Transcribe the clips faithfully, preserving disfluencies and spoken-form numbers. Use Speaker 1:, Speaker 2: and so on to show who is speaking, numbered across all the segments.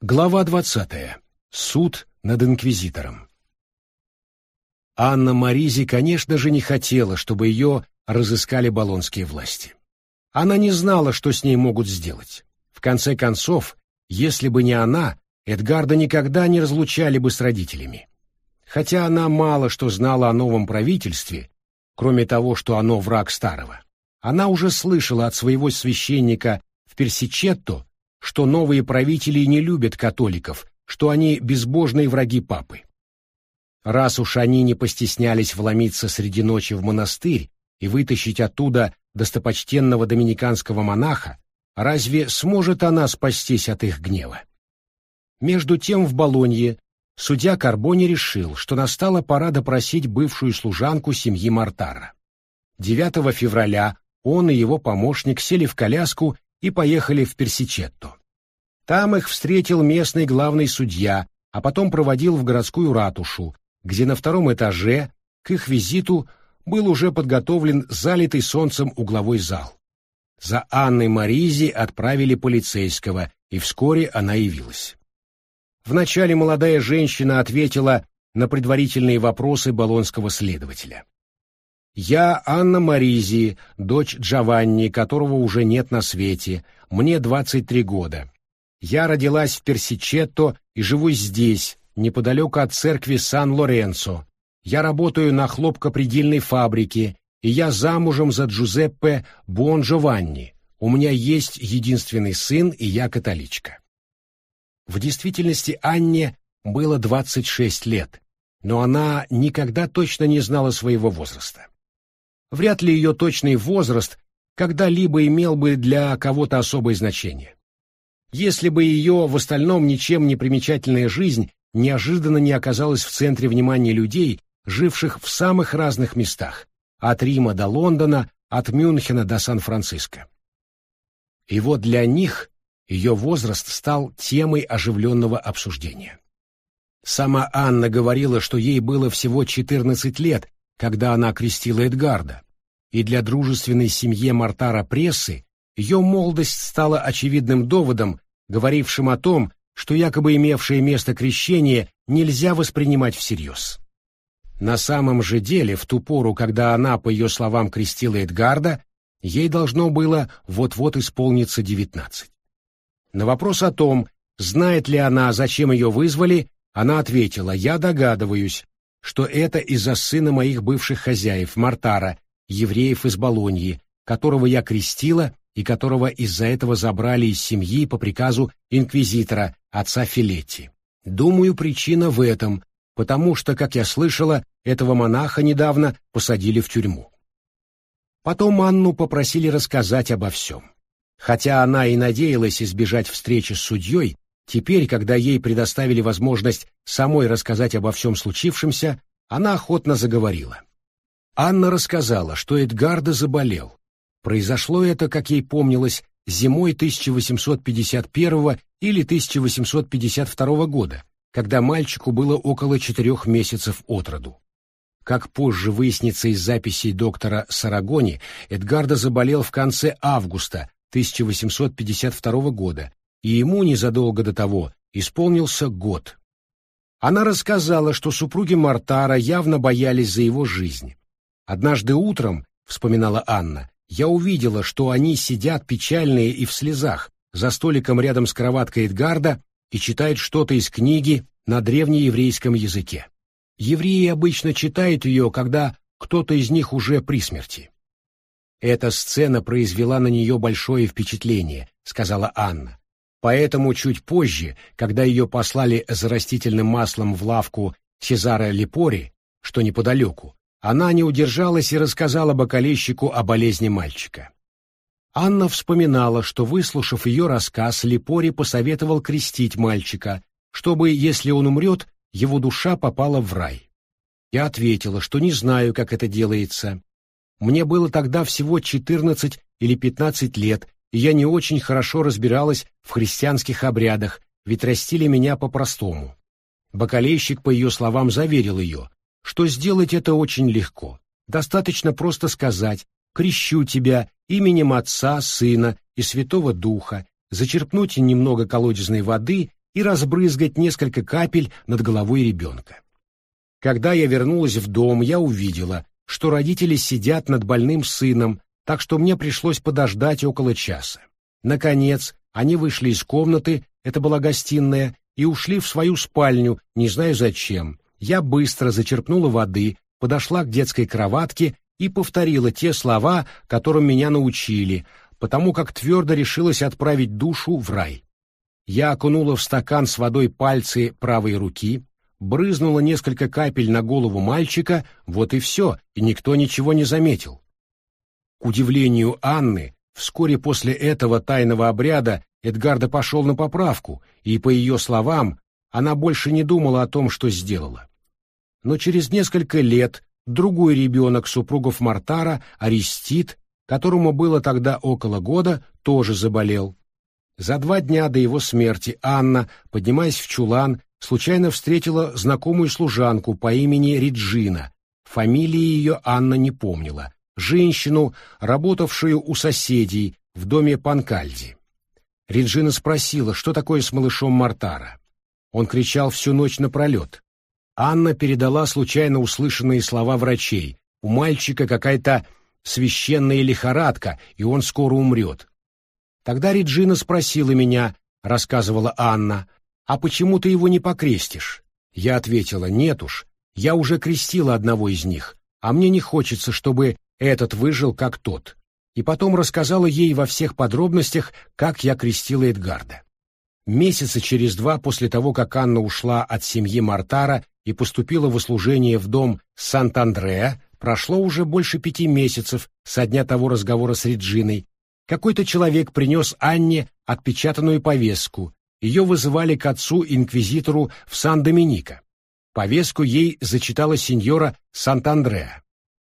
Speaker 1: Глава двадцатая. Суд над инквизитором. Анна Маризи, конечно же, не хотела, чтобы ее разыскали болонские власти. Она не знала, что с ней могут сделать. В конце концов, если бы не она, Эдгарда никогда не разлучали бы с родителями. Хотя она мало что знала о новом правительстве, кроме того, что оно враг старого. Она уже слышала от своего священника в Персичетто, что новые правители не любят католиков, что они безбожные враги папы. Раз уж они не постеснялись вломиться среди ночи в монастырь и вытащить оттуда достопочтенного доминиканского монаха, разве сможет она спастись от их гнева? Между тем в Болонье судья Карбони решил, что настала пора допросить бывшую служанку семьи Мортара. девятого февраля он и его помощник сели в коляску и поехали в Персичетто. Там их встретил местный главный судья, а потом проводил в городскую ратушу, где на втором этаже к их визиту был уже подготовлен залитый солнцем угловой зал. За Анной Маризи отправили полицейского, и вскоре она явилась. Вначале молодая женщина ответила на предварительные вопросы болонского следователя. «Я Анна Маризи, дочь Джованни, которого уже нет на свете. Мне двадцать три года. Я родилась в Персичетто и живу здесь, неподалеку от церкви Сан-Лоренцо. Я работаю на хлопкопредельной фабрике, и я замужем за Джузеппе Буонджованни. У меня есть единственный сын, и я католичка». В действительности Анне было двадцать шесть лет, но она никогда точно не знала своего возраста. Вряд ли ее точный возраст когда-либо имел бы для кого-то особое значение. Если бы ее в остальном ничем не примечательная жизнь неожиданно не оказалась в центре внимания людей, живших в самых разных местах, от Рима до Лондона, от Мюнхена до Сан-Франциско. И вот для них ее возраст стал темой оживленного обсуждения. Сама Анна говорила, что ей было всего четырнадцать лет, когда она крестила Эдгарда, и для дружественной семье Мортара прессы ее молодость стала очевидным доводом, говорившим о том, что якобы имевшее место крещение нельзя воспринимать всерьез. На самом же деле, в ту пору, когда она, по ее словам, крестила Эдгарда, ей должно было вот-вот исполниться девятнадцать. На вопрос о том, знает ли она, зачем ее вызвали, она ответила: «Я догадываюсь, что это из-за сына моих бывших хозяев, Мортара, евреев из Болоньи, которого я крестила и которого из-за этого забрали из семьи по приказу инквизитора, отца Филетти. Думаю, причина в этом, потому что, как я слышала, этого монаха недавно посадили в тюрьму». Потом Анну попросили рассказать обо всем. Хотя она и надеялась избежать встречи с судьей, теперь, когда ей предоставили возможность самой рассказать обо всем случившемся, она охотно заговорила. Анна рассказала, что Эдгарда заболел. Произошло это, как ей помнилось, зимой тысяча восемьсот пятьдесят первого или тысяча восемьсот пятьдесят второго года, когда мальчику было около четырех месяцев от роду. Как позже выяснится из записей доктора Сарагони, Эдгарда заболел в конце августа тысяча восемьсот пятьдесят второго года, и ему незадолго до того исполнился год. Она рассказала, что супруги Мортара явно боялись за его жизнь. «Однажды утром, — вспоминала Анна, — я увидела, что они сидят печальные и в слезах за столиком рядом с кроваткой Эдгарда и читают что-то из книги на древнееврейском языке. Евреи обычно читают ее, когда кто-то из них уже при смерти». «Эта сцена произвела на нее большое впечатление», — сказала Анна. Поэтому чуть позже, когда ее послали за растительным маслом в лавку Чезаре Липори, что неподалеку, она не удержалась и рассказала бокалейщику о болезни мальчика. Анна вспоминала, что, выслушав ее рассказ, Липори посоветовал крестить мальчика, чтобы, если он умрет, его душа попала в рай. Я ответила, что не знаю, как это делается. Мне было тогда всего четырнадцать или пятнадцать лет, и я не очень хорошо разбиралась в христианских обрядах, ведь растили меня по-простому. Бокалейщик, по ее словам, заверил ее, что сделать это очень легко. Достаточно просто сказать: «Крещу тебя именем Отца, Сына и Святого Духа», зачерпнуть немного колодезной воды и разбрызгать несколько капель над головой ребенка. Когда я вернулась в дом, я увидела, что родители сидят над больным сыном, так что мне пришлось подождать около часа. Наконец, они вышли из комнаты, это была гостиная, и ушли в свою спальню, не знаю зачем. Я быстро зачерпнула воды, подошла к детской кроватке и повторила те слова, которым меня научили, потому как твердо решилась отправить душу в рай. Я окунула в стакан с водой пальцы правой руки, брызнула несколько капель на голову мальчика, вот и все, и никто ничего не заметил. К удивлению Анны, вскоре после этого тайного обряда Эдгарда пошел на поправку, и, по ее словам, она больше не думала о том, что сделала. Но через несколько лет другой ребенок супругов Мортара, Арестит, которому было тогда около года, тоже заболел. За два дня до его смерти Анна, поднимаясь в чулан, случайно встретила знакомую служанку по имени Реджина, фамилии ее Анна не помнила, женщину, работавшую у соседей в доме Панкальди. Реджина спросила, что такое с малышом Мортара. Он кричал всю ночь напролет. Анна передала случайно услышанные слова врачей. У мальчика какая-то священная лихорадка, и он скоро умрет. Тогда Реджина спросила меня, рассказывала Анна, а почему ты его не покрестишь? Я ответила, нет уж, я уже крестила одного из них, а мне не хочется, чтобы этот выжил как тот. И потом рассказала ей во всех подробностях, как я крестила Эдгарда. Месяца через два после того, как Анна ушла от семьи Мортара и поступила в услужение в дом Сант-Андреа, прошло уже больше пяти месяцев со дня того разговора с Реджиной. Какой-то человек принес Анне отпечатанную повестку. Ее вызывали к отцу-инквизитору в Сан-Доминико. Повестку ей зачитала сеньора Сант-Андреа.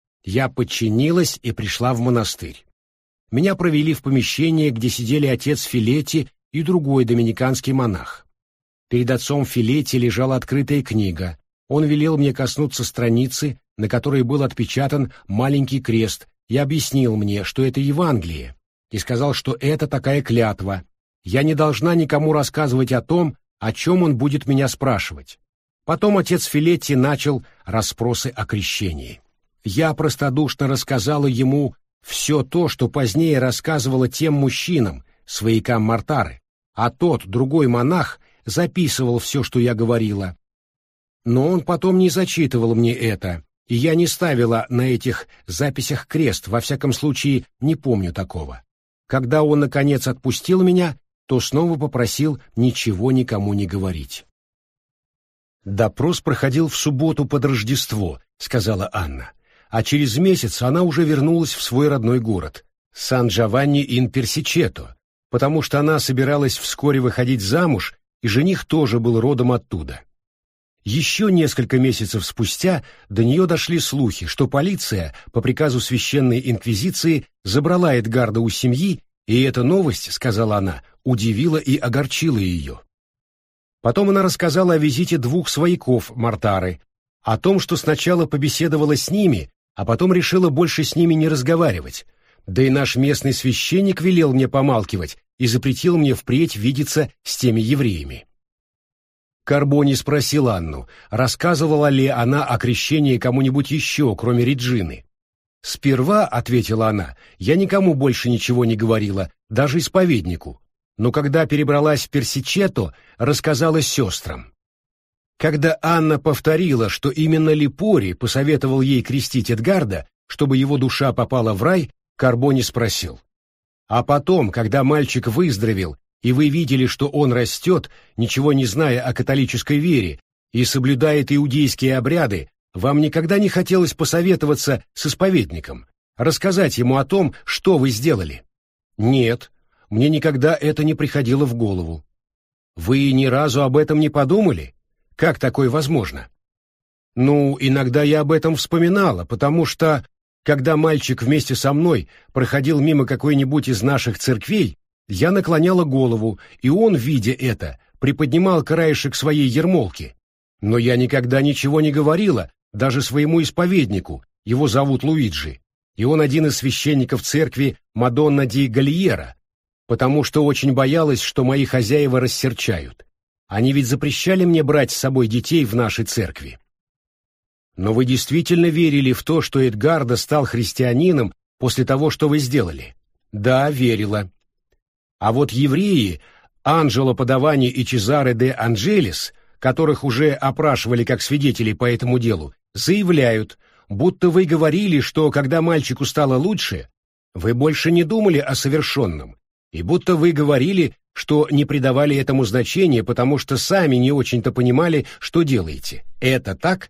Speaker 1: Я подчинилась и пришла в монастырь. Меня провели в помещение, где сидели отец Филетти и другой доминиканский монах. Перед отцом Филетти лежала открытая книга. Он велел мне коснуться страницы, на которой был отпечатан маленький крест, и объяснил мне, что это Евангелие, и сказал, что это такая клятва. Я не должна никому рассказывать о том, о чем он будет меня спрашивать. Потом отец Филетти начал расспросы о крещении. Я простодушно рассказала ему все то, что позднее рассказывала тем мужчинам, своякам Мортары, а тот, другой монах, записывал все, что я говорила. Но он потом не зачитывал мне это, и я не ставила на этих записях крест, во всяком случае не помню такого. Когда он, наконец, отпустил меня, то снова попросил ничего никому не говорить. «Допрос проходил в субботу под Рождество», — сказала Анна, а через месяц она уже вернулась в свой родной город, Сан-Джованни-ин-Персичето, потому что она собиралась вскоре выходить замуж, и жених тоже был родом оттуда. Еще несколько месяцев спустя до нее дошли слухи, что полиция, по приказу священной инквизиции, забрала Эдгарда у семьи, и эта новость, сказала она, удивила и огорчила ее. Потом она рассказала о визите двух свояков Мортары, о том, что сначала побеседовала с ними, а потом решила больше с ними не разговаривать. Да и наш местный священник велел мне помалкивать и запретил мне впредь видеться с теми евреями. Карбони спросил Анну, рассказывала ли она о крещении кому-нибудь еще, кроме Реджины. «Сперва, — ответила она, — я никому больше ничего не говорила, даже исповеднику, но когда перебралась в Персичето, рассказала сестрам». Когда Анна повторила, что именно Липори посоветовал ей крестить Эдгарда, чтобы его душа попала в рай, Карбони спросил: «А потом, когда мальчик выздоровел, и вы видели, что он растет, ничего не зная о католической вере, и соблюдает иудейские обряды, вам никогда не хотелось посоветоваться с исповедником, рассказать ему о том, что вы сделали?» «Нет, мне никогда это не приходило в голову». «Вы ни разу об этом не подумали? Как такое возможно?» «Ну, иногда я об этом вспоминала, потому что, когда мальчик вместе со мной проходил мимо какой-нибудь из наших церквей, я наклоняла голову, и он, видя это, приподнимал краешек своей ермолки. Но я никогда ничего не говорила, даже своему исповеднику, его зовут Луиджи, и он один из священников церкви Мадонна ди Гальера, потому что очень боялась, что мои хозяева рассерчают. Они ведь запрещали мне брать с собой детей в нашей церкви. Но вы действительно верили в то, что Эдгардо стал христианином после того, что вы сделали? Да, верила. А вот евреи, Анджело Падавани и Чезаре де Анджелес, которых уже опрашивали как свидетелей по этому делу, заявляют, будто вы говорили, что когда мальчику стало лучше, вы больше не думали о совершенном, и будто вы говорили, что не придавали этому значения, потому что сами не очень-то понимали, что делаете. Это так?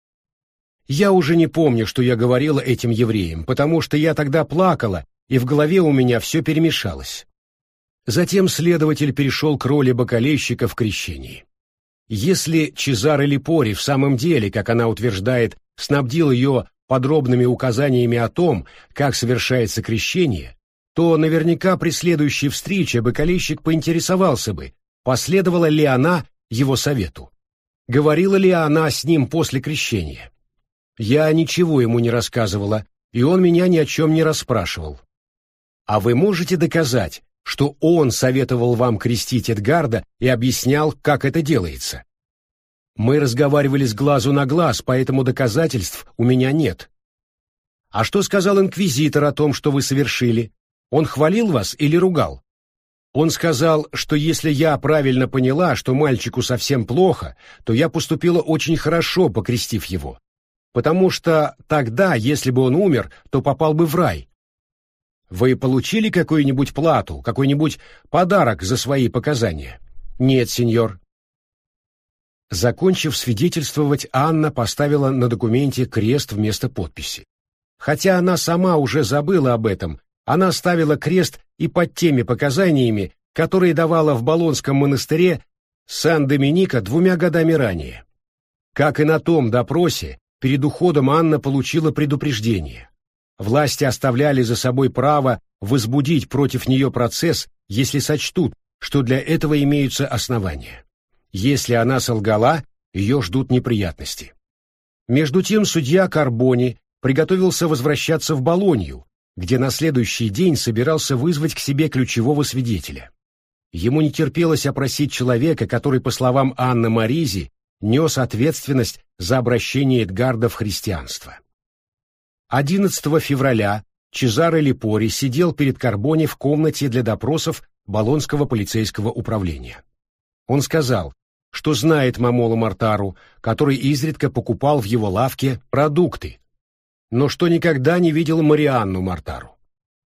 Speaker 1: Я уже не помню, что я говорила этим евреям, потому что я тогда плакала, и в голове у меня все перемешалось. Затем следователь перешел к роли бакалейщика в крещении. Если Чезаре Липори в самом деле, как она утверждает, снабдил ее подробными указаниями о том, как совершается крещение, то наверняка при следующей встрече бакалейщик поинтересовался бы, последовала ли она его совету. Говорила ли она с ним после крещения? Я ничего ему не рассказывала, и он меня ни о чем не расспрашивал. А вы можете доказать, что он советовал вам крестить Эдгарда и объяснял, как это делается? Мы разговаривали с глазу на глаз, поэтому доказательств у меня нет. А что сказал инквизитор о том, что вы совершили? Он хвалил вас или ругал? Он сказал, что если я правильно поняла, что мальчику совсем плохо, то я поступила очень хорошо, покрестив его. Потому что тогда, если бы он умер, то попал бы в рай. Вы получили какую-нибудь плату, какой-нибудь подарок за свои показания? Нет, сеньор. Закончив свидетельствовать, Анна поставила на документе крест вместо подписи. Хотя она сама уже забыла об этом, она ставила крест и под теми показаниями, которые давала в Болонском монастыре Сан-Доминика двумя годами ранее. Как и на том допросе, перед уходом Анна получила предупреждение. Власти оставляли за собой право возбудить против нее процесс, если сочтут, что для этого имеются основания. Если она солгала, ее ждут неприятности. Между тем судья Карбони приготовился возвращаться в Болонью, где на следующий день собирался вызвать к себе ключевого свидетеля. Ему не терпелось опросить человека, который, по словам Анны Маризи, нес ответственность за обращение Эдгарда в христианство. одиннадцатого февраля Чезаре Липори сидел перед Карбони в комнате для допросов Болонского полицейского управления. Он сказал, что знает Момоло Мартару, который изредка покупал в его лавке продукты, но что никогда не видел Марианну Мартару.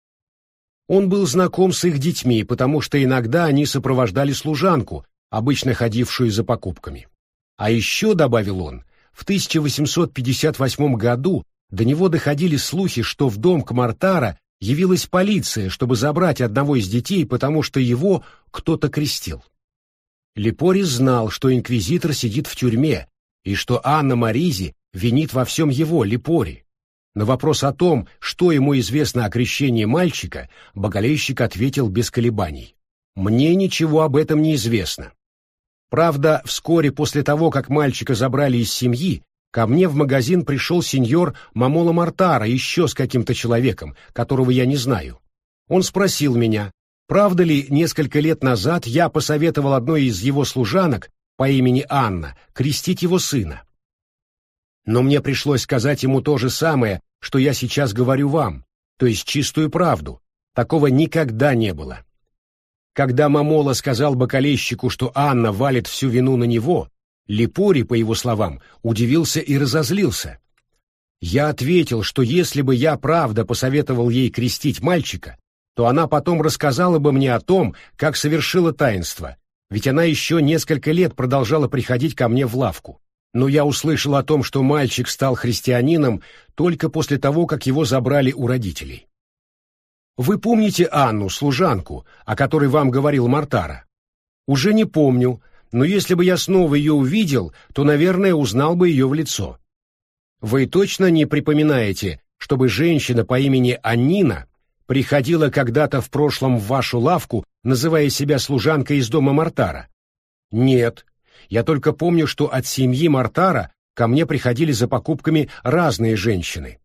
Speaker 1: Он был знаком с их детьми, потому что иногда они сопровождали служанку, обычно ходившую за покупками. А еще, добавил он, в тысяча восемьсот пятьдесят восьмом году до него доходили слухи, что в дом к Мартара явилась полиция, чтобы забрать одного из детей, потому что его кто-то крестил. Липори знал, что инквизитор сидит в тюрьме, и что Анна Маризи винит во всем его, Липори. На вопрос о том, что ему известно о крещении мальчика, бакалейщик ответил без колебаний. «Мне ничего об этом не известно». Правда, вскоре после того, как мальчика забрали из семьи, ко мне в магазин пришел сеньор Момоло Мартара еще с каким-то человеком, которого я не знаю. Он спросил меня, правда ли несколько лет назад я посоветовал одной из его служанок по имени Анна крестить его сына. Но мне пришлось сказать ему то же самое, что я сейчас говорю вам, то есть чистую правду. Такого никогда не было. Когда Момоло сказал бакалейщику, что Анна валит всю вину на него, Липори, по его словам, удивился и разозлился. Я ответил, что если бы я правда посоветовал ей крестить мальчика, то она потом рассказала бы мне о том, как совершила таинство, ведь она еще несколько лет продолжала приходить ко мне в лавку. Но я услышал о том, что мальчик стал христианином только после того, как его забрали у родителей. Вы помните Анну, служанку, о которой вам говорил Мартара? Уже не помню, но если бы я снова ее увидел, то, наверное, узнал бы ее в лицо. Вы точно не припоминаете, чтобы женщина по имени Аннина приходила когда-то в прошлом в вашу лавку, называя себя служанкой из дома Мартара? Нет, я только помню, что от семьи Мартара ко мне приходили за покупками разные женщины.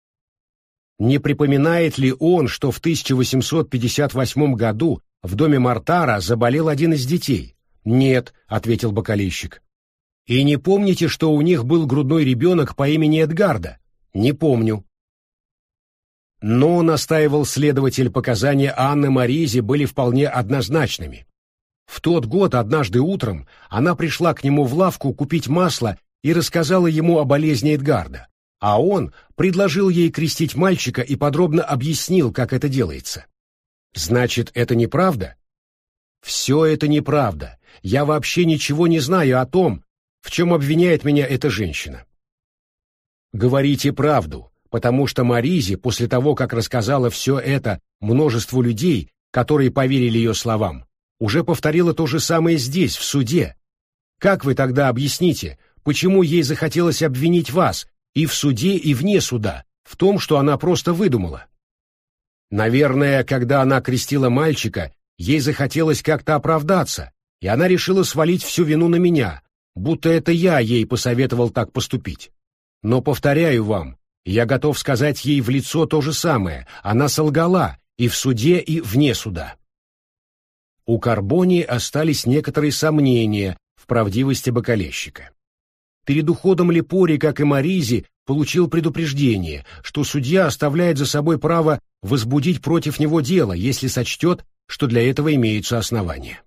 Speaker 1: Не припоминает ли он, что в тысяча восемьсот пятьдесят восьмом году в доме Мартара заболел один из детей? «Нет», — ответил бокалейщик. «И не помните, что у них был грудной ребенок по имени Эдгарда?» «Не помню». Но, настаивал следователь, показания Анны Маризи были вполне однозначными. В тот год однажды утром она пришла к нему в лавку купить масло и рассказала ему о болезни Эдгарда, а он предложил ей крестить мальчика и подробно объяснил, как это делается. «Значит, это неправда?» «Все это неправда. Я вообще ничего не знаю о том, в чем обвиняет меня эта женщина». «Говорите правду, потому что Маризи, после того, как рассказала все это множеству людей, которые поверили ее словам, уже повторила то же самое здесь, в суде. Как вы тогда объясните, почему ей захотелось обвинить вас и в суде, и вне суда, в том, что она просто выдумала? Наверное, когда она крестила мальчика, ей захотелось как-то оправдаться, и она решила свалить всю вину на меня, будто это я ей посоветовал так поступить. Но, повторяю вам, я готов сказать ей в лицо то же самое, она солгала и в суде, и вне суда». У Карбони остались некоторые сомнения в правдивости бокалейщика. Перед уходом Липори, как и Маризи, получил предупреждение, что судья оставляет за собой право возбудить против него дело, если сочтет, что для этого имеются основания.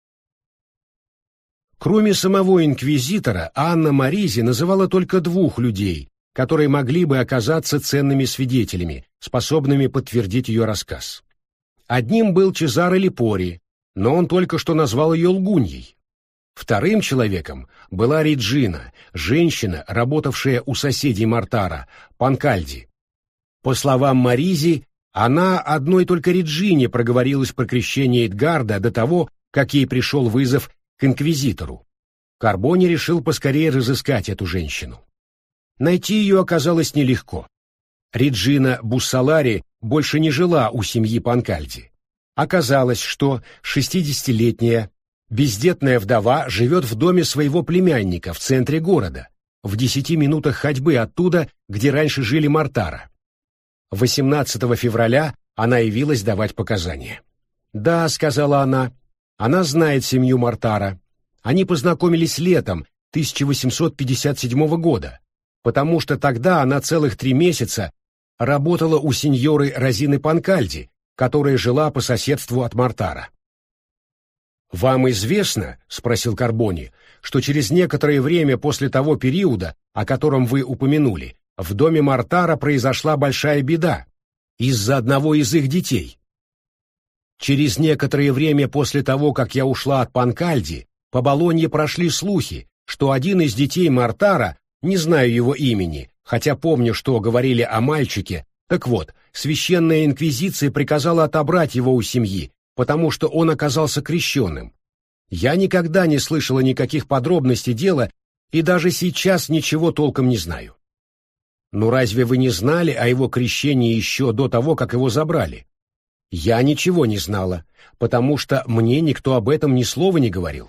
Speaker 1: Кроме самого инквизитора, Анна Маризи называла только двух людей, которые могли бы оказаться ценными свидетелями, способными подтвердить ее рассказ. Одним был Чезаре Липори, но он только что назвал ее лгуньей. Вторым человеком была Реджина, женщина, работавшая у соседей Мортара, Панкальди. По словам Маризи, она одной только Реджине проговорилась про крещение Эдгарда до того, как ей пришел вызов к инквизитору. Карбони решил поскорее разыскать эту женщину. Найти ее оказалось нелегко. Реджина Буссалари больше не жила у семьи Панкальди. Оказалось, что шестидесятилетняя бездетная вдова живет в доме своего племянника в центре города, в десяти минутах ходьбы оттуда, где раньше жили Мортара. восемнадцатого февраля она явилась давать показания. «Да», — сказала она, — «она знает семью Мортара. Они познакомились летом тысяча восемьсот пятьдесят седьмого года, потому что тогда она целых три месяца работала у сеньоры Розины Панкальди, которая жила по соседству от Мортара». «Вам известно, — спросил Карбони, — что через некоторое время после того периода, о котором вы упомянули, в доме Мортара произошла большая беда из-за одного из их детей? Через некоторое время после того, как я ушла от Панкальди, по Болонье прошли слухи, что один из детей Мортара, не знаю его имени, хотя помню, что говорили о мальчике, так вот, священная инквизиция приказала отобрать его у семьи, потому что он оказался крещенным. Я никогда не слышала никаких подробностей дела и даже сейчас ничего толком не знаю». «Ну разве вы не знали о его крещении еще до того, как его забрали?» «Я ничего не знала, потому что мне никто об этом ни слова не говорил».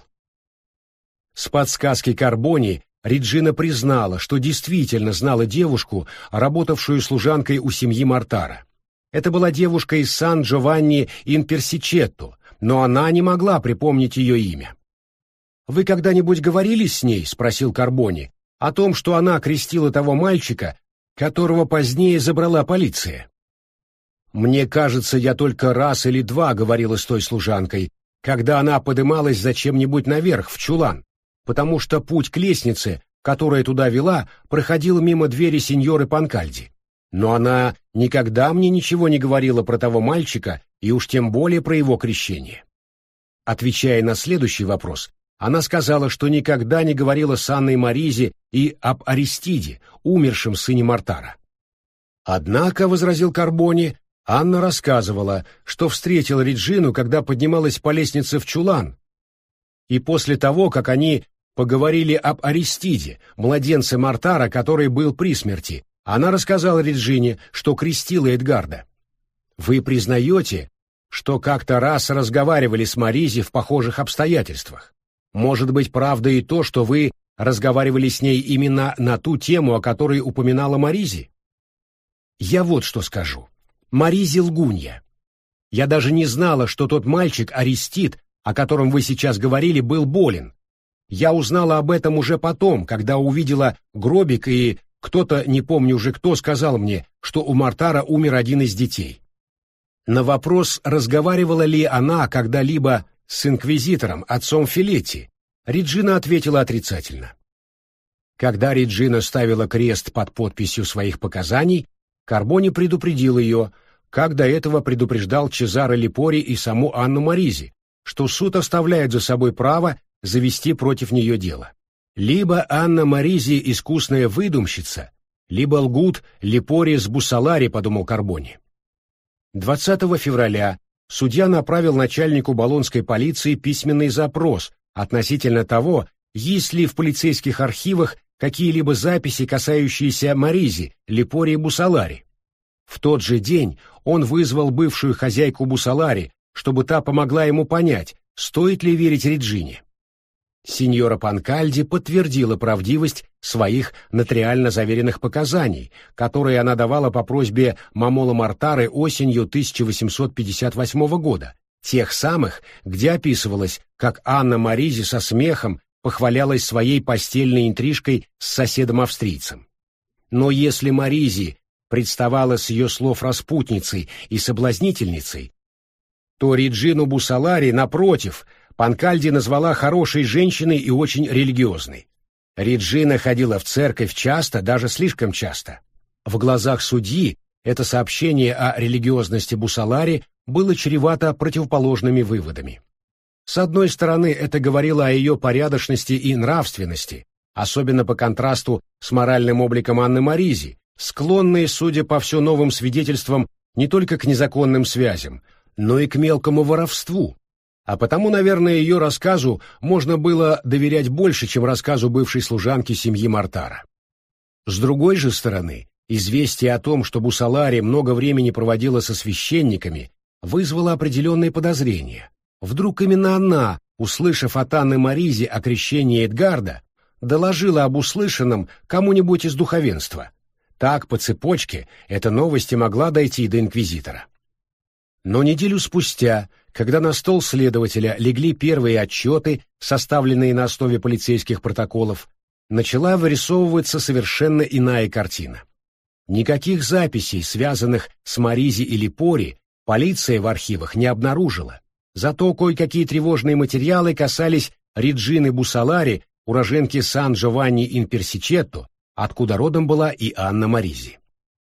Speaker 1: С подсказки Карбони Реджина признала, что действительно знала девушку, работавшую служанкой у семьи Мортара. Это была девушка из Сан-Джованни-ин-Персичетто, но она не могла припомнить ее имя. «Вы когда-нибудь говорили с ней, — спросил Карбони, — о том, что она крестила того мальчика, которого позднее забрала полиция?» «Мне кажется, я только раз или два говорила с той служанкой, когда она подымалась зачем-нибудь наверх, в чулан, потому что путь к лестнице, которая туда вела, проходил мимо двери сеньоры Панкальди. Но она никогда мне ничего не говорила про того мальчика и уж тем более про его крещение». Отвечая на следующий вопрос, она сказала, что никогда не говорила с Анной Маризи и об Аристиде, умершем сыне Мортара. «Однако, — возразил Карбони, — Анна рассказывала, что встретила Реджину, когда поднималась по лестнице в чулан, и после того, как они поговорили об Аристиде, младенце Мортара, который был при смерти, она рассказала Реджине, что крестила Эдгарда. Вы признаете, что как-то раз разговаривали с Маризи в похожих обстоятельствах? Может быть, правда и то, что вы разговаривали с ней именно на ту тему, о которой упоминала Маризи? Я вот что скажу. Маризи лгунья. Я даже не знала, что тот мальчик Аристид о котором вы сейчас говорили, был болен. Я узнала об этом уже потом, когда увидела гробик, и кто-то, не помню уже кто, сказал мне, что у Мортара умер один из детей. На вопрос, разговаривала ли она когда-либо с инквизитором, отцом Филетти, Реджина ответила отрицательно. Когда Реджина ставила крест под подписью своих показаний, Карбони предупредил ее, как до этого предупреждал Чезаро Липори и саму Анну Моризи, что суд оставляет за собой право завести против нее дело. Либо Анна Моризи искусная выдумщица, либо лгут Липори с Буссолари, подумал Карбони. двадцатого февраля судья направил начальнику болонской полиции письменный запрос относительно того, есть ли в полицейских архивах какие-либо записи, касающиеся Моризи, Липори и Буссолари. В тот же день он вызвал бывшую хозяйку Буссолари, чтобы та помогла ему понять, стоит ли верить Реджине. Синьора Панкальди подтвердила правдивость своих нотариально заверенных показаний, которые она давала по просьбе Мамоло Мортары осенью тысяча восемьсот пятьдесят восьмого года, тех самых, где описывалось, как Анна Моризи со смехом похвалялась своей постельной интрижкой с соседом-австрийцем. Но если Моризи представала с ее слов распутницей и соблазнительницей, то Реджину Буссолари, напротив, Панкальди назвала хорошей женщиной и очень религиозной. Реджина ходила в церковь часто, даже слишком часто. В глазах судьи это сообщение о религиозности Буссолари было чревато противоположными выводами. С одной стороны, это говорило о ее порядочности и нравственности, особенно по контрасту с моральным обликом Анны Моризи, склонной, судя по все новым свидетельствам, не только к незаконным связям, но и к мелкому воровству. А потому, наверное, ее рассказу можно было доверять больше, чем рассказу бывшей служанки семьи Мортара. С другой же стороны, известие о том, что Буссолари много времени проводила со священниками, вызвало определенные подозрения. Вдруг именно она, услышав от Анны Моризи о крещении Эдгарда, доложила об услышанном кому-нибудь из духовенства. Так, по цепочке, эта новость и могла дойти до инквизитора. Но неделю спустя, когда на стол следователя легли первые отчеты, составленные на основе полицейских протоколов, начала вырисовываться совершенно иная картина. Никаких записей, связанных с Моризи и Липори, полиция в архивах не обнаружила. Зато кое-какие тревожные материалы касались Реджины Буссолари, уроженки Сан-Джованни-ин-Персичетто, откуда родом была и Анна Моризи.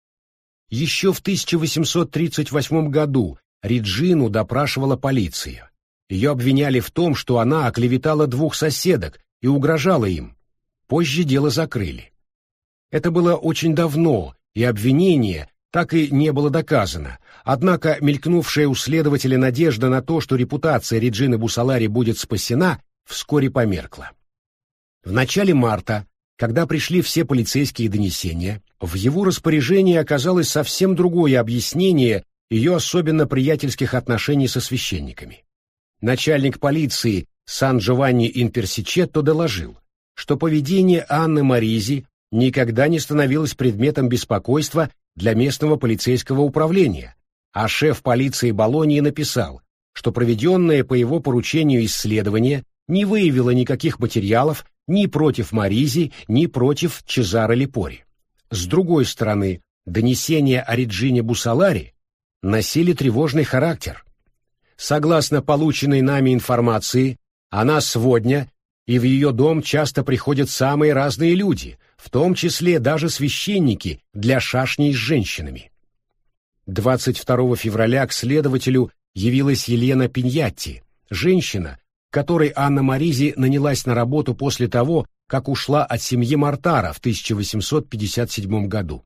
Speaker 1: Еще в тысяча восемьсот тридцать восьмом году Реджину допрашивала полиция. Ее обвиняли в том, что она оклеветала двух соседок и угрожала им. Позже дело закрыли. Это было очень давно, и обвинение так и не было доказано, однако мелькнувшая у следователя надежда на то, что репутация Реджины Буссолари будет спасена, вскоре померкла. В начале марта, когда пришли все полицейские донесения, в его распоряжении оказалось совсем другое объяснение ее особенно приятельских отношений со священниками. Начальник полиции Сан-Джованни-ин-Персичетто доложил, что поведение Анны Моризи никогда не становилось предметом беспокойства для местного полицейского управления, а шеф полиции Болоньи написал, что проведенное по его поручению исследование не выявило никаких материалов ни против Моризи, ни против Чезаро Липори. С другой стороны, донесения о Реджине Буссолари носили тревожный характер. Согласно полученной нами информации, она сводня, и в ее дом часто приходят самые разные люди, в том числе даже священники для шашней с женщинами. двадцать второго февраля к следователю явилась Елена Пиньятти, женщина, которой Анна Моризи нанялась на работу после того, как ушла от семьи Мортара в тысяча восемьсот пятьдесят седьмом году.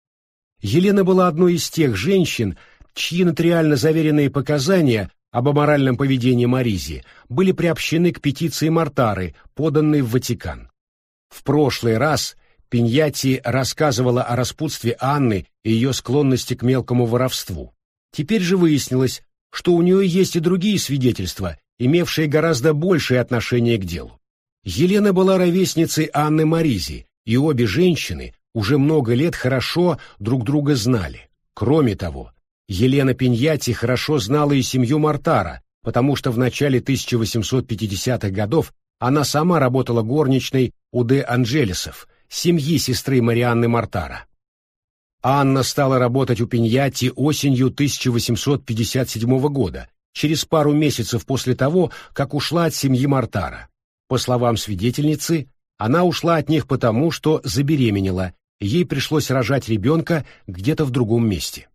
Speaker 1: Елена была одной из тех женщин, чьи нотариально заверенные показания об аморальном поведении Моризи были приобщены к петиции Мортары, поданной в Ватикан. В прошлый раз Пиньятти рассказывала о распутстве Анны и ее склонности к мелкому воровству. Теперь же выяснилось, что у нее есть и другие свидетельства, имевшие гораздо большее отношение к делу. Елена была ровесницей Анны Моризи, и обе женщины уже много лет хорошо друг друга знали. Кроме того, Елена Пиньятти хорошо знала и семью Мортара, потому что в начале тысяча восемьсот пятидесятых годов она сама работала горничной у де Анджелесов, семьи сестры Марианны Мортара. Анна стала работать у Пиньятти осенью тысяча восемьсот пятьдесят седьмого года, через пару месяцев после того, как ушла от семьи Мортара. По словам свидетельницы, она ушла от них потому, что забеременела, ей пришлось рожать ребенка где-то в другом месте.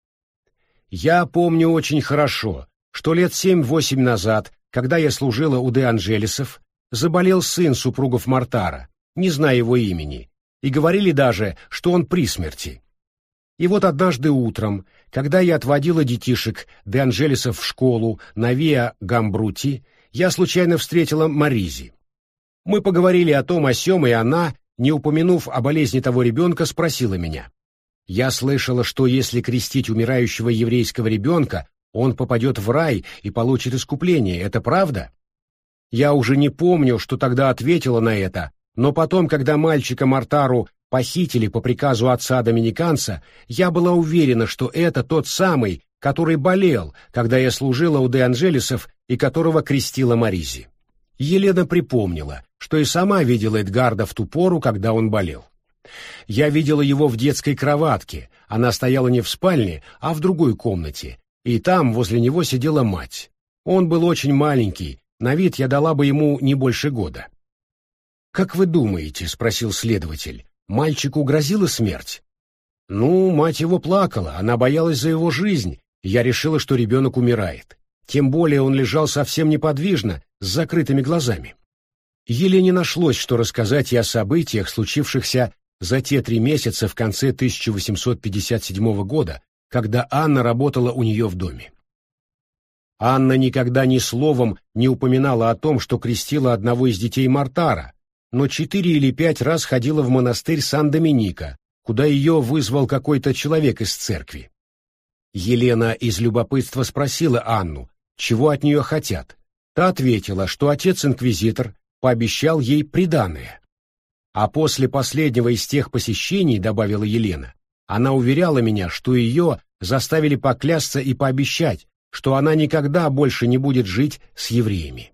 Speaker 1: «Я помню очень хорошо, что лет семь-восемь назад, когда я служила у де Анджелесов, заболел сын супругов Мортара, не зная его имени, и говорили даже, что он при смерти. И вот однажды утром, когда я отводила детишек де Анджелесов в школу на Виа Гамбрути, я случайно встретила Маризи. Мы поговорили о том о сём, и она, не упомянув о болезни того ребенка, спросила меня. Я слышала, что если крестить умирающего еврейского ребенка, он попадет в рай и получит искупление. Это правда? Я уже не помню, что тогда ответила на это, но потом, когда мальчика Мортару похитили по приказу отца-доминиканца, я была уверена, что это тот самый, который болел, когда я служила у де Анджелесов и которого крестила Маризи. Елена припомнила, что и сама видела Эдгарда в ту пору, когда он болел. Я видела его в детской кроватке, она стояла не в спальне, а в другой комнате, и там возле него сидела мать. Он был очень маленький, на вид я дала бы ему не больше года. «Как вы думаете?» — спросил следователь. «Мальчику грозила смерть?» «Ну, мать его плакала, она боялась за его жизнь, и я решила, что ребенок умирает. Тем более он лежал совсем неподвижно, с закрытыми глазами». Елене нашлось, что рассказать и о событиях, случившихся за те три месяца в конце тысяча восемьсот пятьдесят седьмого года, когда Анна работала у нее в доме. Анна никогда ни словом не упоминала о том, что крестила одного из детей Мортара, но четыре или пять раз ходила в монастырь Сан-Доминика, куда ее вызвал какой-то человек из церкви. Елена из любопытства спросила Анну, чего от нее хотят. Та ответила, что отец-инквизитор пообещал ей приданое. А после последнего из тех посещений, добавила Елена, она уверяла меня, что ее заставили поклясться и пообещать, что она никогда больше не будет жить с евреями.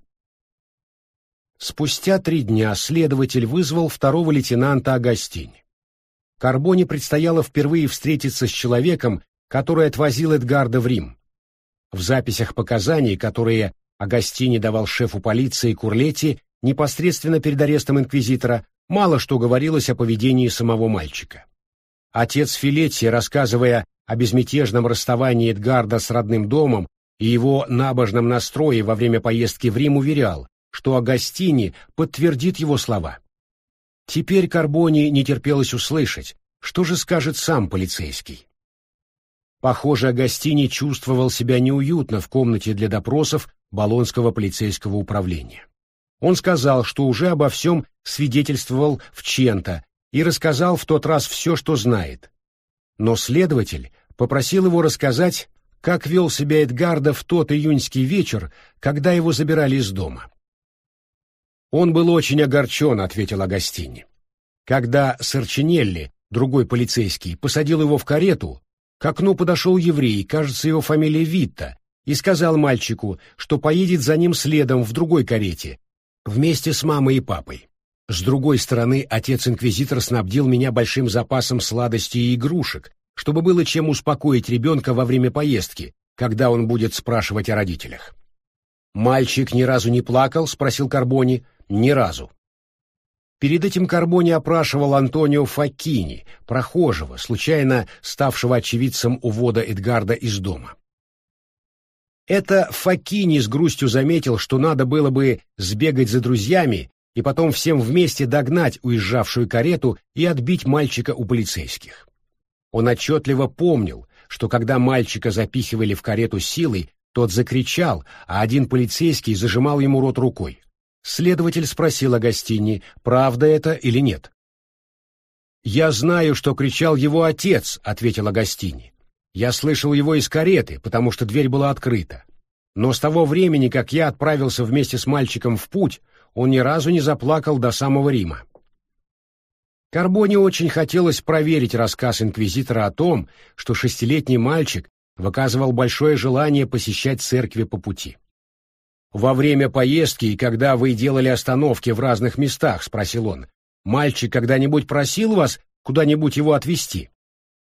Speaker 1: Спустя три дня следователь вызвал второго лейтенанта Агастини. Карбоне предстояло впервые встретиться с человеком, который отвозил Эдгарда в Рим. В записях показаний, которые Агастини давал шефу полиции Курлетти непосредственно перед арестом инквизитора, мало что говорилось о поведении самого мальчика. Отец Филетти, рассказывая о безмятежном расставании Эдгарда с родным домом и его набожном настрое во время поездки в Рим, уверял, что Агастини подтвердит его слова. Теперь Карбоне не терпелось услышать, что же скажет сам полицейский. Похоже, Агастини чувствовал себя неуютно в комнате для допросов Болонского полицейского управления. Он сказал, что уже обо всем свидетельствовал в Ченто и рассказал в тот раз все, что знает. Но следователь попросил его рассказать, как вел себя Эдгарда в тот июньский вечер, когда его забирали из дома. «Он был очень огорчен», — ответил Агастини. Когда Сарчинелли, другой полицейский, посадил его в карету, к окну подошел еврей, кажется, его фамилия Витта, и сказал мальчику, что поедет за ним следом в другой карете, вместе с мамой и папой. С другой стороны, отец-инквизитор снабдил меня большим запасом сладостей и игрушек, чтобы было чем успокоить ребенка во время поездки, когда он будет спрашивать о родителях. «Мальчик ни разу не плакал?» — спросил Карбони. «Ни разу». Перед этим Карбони опрашивал Антонио Факкини, прохожего, случайно ставшего очевидцем увода Эдгарда из дома. Это Факкини с грустью заметил, что надо было бы сбегать за друзьями и потом всем вместе догнать уезжавшую карету и отбить мальчика у полицейских. Он отчетливо помнил, что когда мальчика запихивали в карету силой, тот закричал, а один полицейский зажимал ему рот рукой. Следователь спросил Агастини, правда это или нет. «Я знаю, что кричал его отец», — ответил Агастини. «Я слышал его из кареты, потому что дверь была открыта. Но с того времени, как я отправился вместе с мальчиком в путь, он ни разу не заплакал до самого Рима». Карбоне очень хотелось проверить рассказ инквизитора о том, что шестилетний мальчик выказывал большое желание посещать церкви по пути. «Во время поездки и когда вы делали остановки в разных местах?» — спросил он. «Мальчик когда-нибудь просил вас куда-нибудь его отвезти?»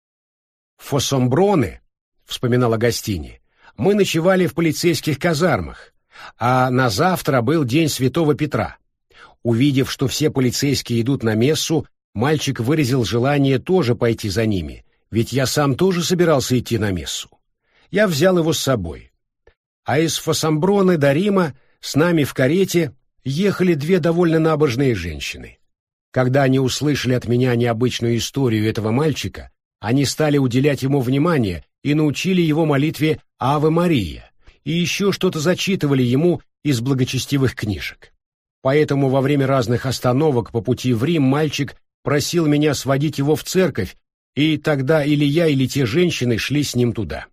Speaker 1: «В Фоссомброне», — вспоминала Гастини, — «мы ночевали в полицейских казармах, а на завтра был день Святого Петра. Увидев, что все полицейские идут на мессу, мальчик выразил желание тоже пойти за ними, ведь я сам тоже собирался идти на мессу. Я взял его с собой. А из Фоссомброны до Рима с нами в карете ехали две довольно набожные женщины. Когда они услышали от меня необычную историю этого мальчика, они стали уделять ему внимание и научили его молитве «Аве Мария», и еще что-то зачитывали ему из благочестивых книжек. Поэтому во время разных остановок по пути в Рим мальчик просил меня сводить его в церковь, и тогда или я, или те женщины шли с ним туда.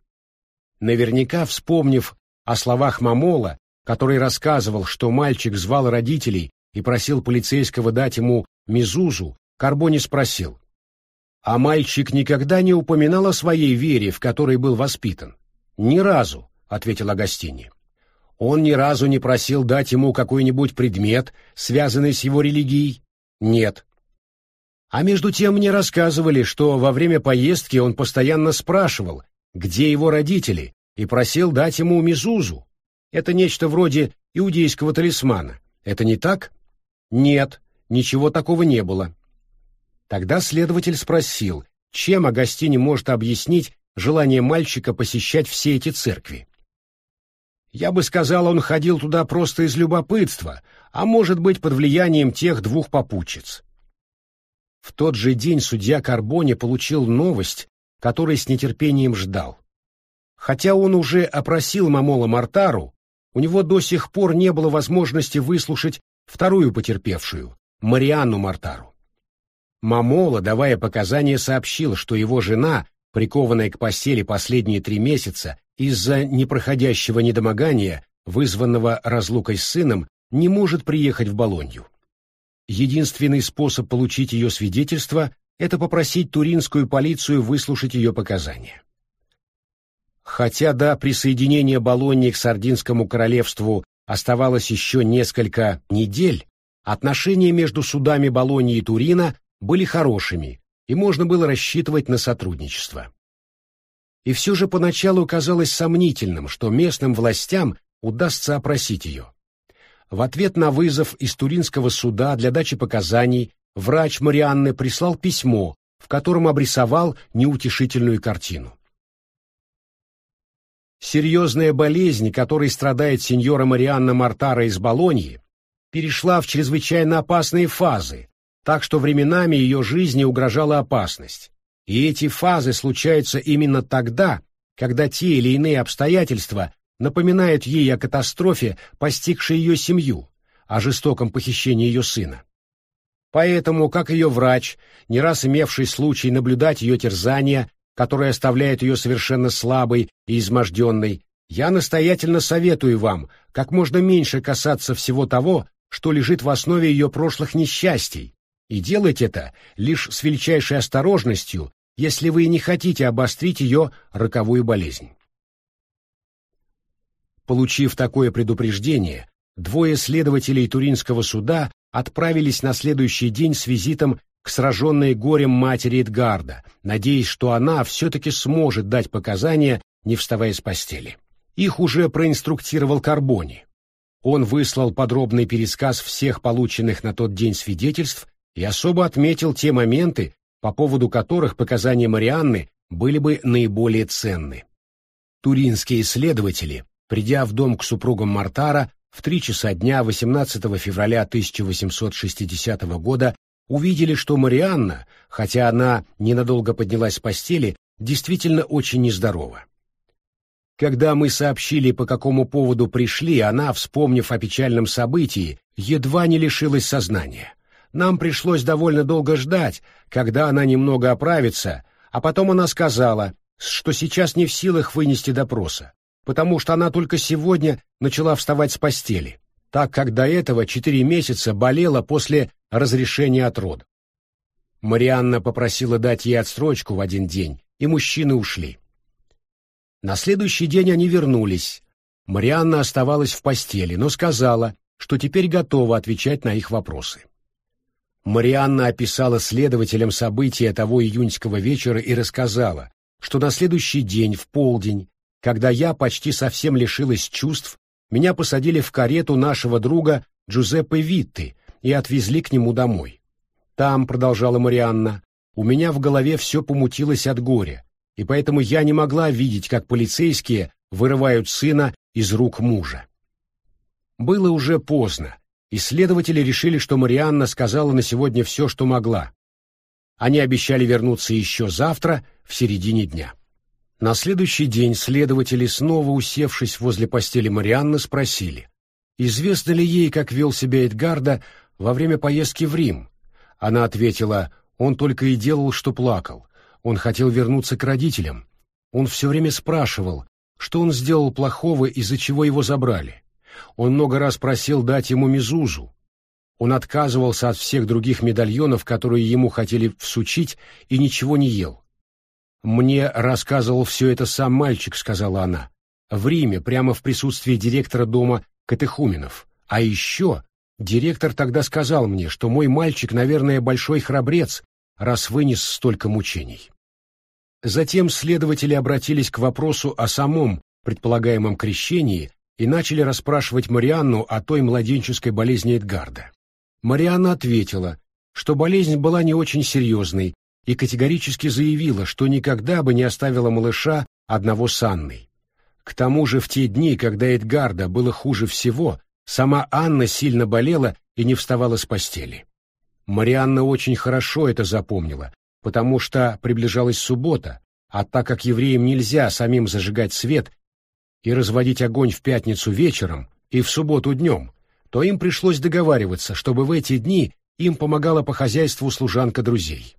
Speaker 1: Наверняка, вспомнив о словах Момола, который рассказывал, что мальчик звал родителей и просил полицейского дать ему мезузу, Карбони спросил: «А мальчик никогда не упоминал о своей вере, в которой был воспитан?» «Ни разу», — ответил Агастини. «Он ни разу не просил дать ему какой-нибудь предмет, связанный с его религией?» «Нет». «А между тем мне рассказывали, что во время поездки он постоянно спрашивал, где его родители, и просил дать ему мезузу. Это нечто вроде иудейского талисмана. Это не так?» «Нет, ничего такого не было». Тогда следователь спросил, чем Агастини может объяснить желание мальчика посещать все эти церкви. «Я бы сказал, он ходил туда просто из любопытства, а может быть, под влиянием тех двух попутчиц». В тот же день судья Карбони получил новость, которой с нетерпением ждал. Хотя он уже опросил Момола Мортару, у него до сих пор не было возможности выслушать вторую потерпевшую, Марианну Мортару. Момола, давая показания, сообщил, что его жена, прикованная к постели последние три месяца из-за непроходящего недомогания, вызванного разлукой с сыном, не может приехать в Болонью. Единственный способ получить ее свидетельство – это попросить туринскую полицию выслушать ее показания. Хотя до присоединения Болоньи к Сардинскому королевству оставалось еще несколько недель, отношения между судами Болоньи и Турина были хорошими, и можно было рассчитывать на сотрудничество. И все же поначалу казалось сомнительным, что местным властям удастся опросить ее. В ответ на вызов из Туринского суда для дачи показаний врач Марианны прислал письмо, в котором обрисовал неутешительную картину. Серьезная болезнь, которой страдает сеньора Марианна Мортара из Болоньи, перешла в чрезвычайно опасные фазы, так что временами ее жизни угрожала опасность. И эти фазы случаются именно тогда, когда те или иные обстоятельства напоминают ей о катастрофе, постигшей ее семью, о жестоком похищении ее сына. Поэтому, как ее врач, не раз имевший случай наблюдать ее терзания, которые оставляют ее совершенно слабой и изможденной, я настоятельно советую вам как можно меньше касаться всего того, что лежит в основе ее прошлых несчастий, и делать это лишь с величайшей осторожностью, если вы не хотите обострить ее роковую болезнь. Получив такое предупреждение, двое следователей Туринского суда отправились на следующий день с визитом к сраженной горем матери Эдгарда, надеясь, что она все-таки сможет дать показания, не вставая с постели. Их уже проинструктировал Карбони. Он выслал подробный пересказ всех полученных на тот день свидетельств и особо отметил те моменты, по поводу которых показания Марианны были бы наиболее ценны. Туринские следователи, придя в дом к супругам Мортара в три часа дня восемнадцатого февраля тысяча восемьсот шестидесятого года, увидели, что Марианна, хотя она ненадолго поднялась с постели, действительно очень нездорова. Когда мы сообщили, по какому поводу пришли, она, вспомнив о печальном событии, едва не лишилась сознания. Нам пришлось довольно долго ждать, когда она немного оправится, а потом она сказала, что сейчас не в силах вынести допроса, потому что она только сегодня начала вставать с постели, так как до этого четыре месяца болела после разрешения от родов. Марианна попросила дать ей отсрочку в один день, и мужчины ушли. На следующий день они вернулись. Марианна оставалась в постели, но сказала, что теперь готова отвечать на их вопросы. Марианна описала следователям события того июньского вечера и рассказала, что на следующий день, в полдень, когда я почти совсем лишилась чувств, меня посадили в карету нашего друга Джузеппе Витти и отвезли к нему домой. Там, продолжала Марианна, у меня в голове все помутилось от горя, и поэтому я не могла видеть, как полицейские вырывают сына из рук мужа. Было уже поздно, и следователи решили, что Марианна сказала на сегодня все, что могла. Они обещали вернуться еще завтра, в середине дня. На следующий день следователи, снова усевшись возле постели Марианны, спросили, известно ли ей, как вел себя Эдгарда во время поездки в Рим. Она ответила, он только и делал, что плакал. Он хотел вернуться к родителям. Он все время спрашивал, что он сделал плохого, из-за чего его забрали. Он много раз просил дать ему мезузу. Он отказывался от всех других медальонов, которые ему хотели всучить, и ничего не ел. «Мне рассказывал все это сам мальчик», — сказала она, — «в Риме, прямо в присутствии директора дома катехуменов. А еще директор тогда сказал мне, что мой мальчик, наверное, большой храбрец, раз вынес столько мучений». Затем следователи обратились к вопросу о самом предполагаемом крещении и начали расспрашивать Марианну о той младенческой болезни Эдгарда. Марианна ответила, что болезнь была не очень серьезной, и категорически заявила, что никогда бы не оставила малыша одного с Анной. К тому же в те дни, когда Эдгарда было хуже всего, сама Анна сильно болела и не вставала с постели. Марианна очень хорошо это запомнила, потому что приближалась суббота, а так как евреям нельзя самим зажигать свет и разводить огонь в пятницу вечером и в субботу днем, то им пришлось договариваться, чтобы в эти дни им помогала по хозяйству служанка друзей.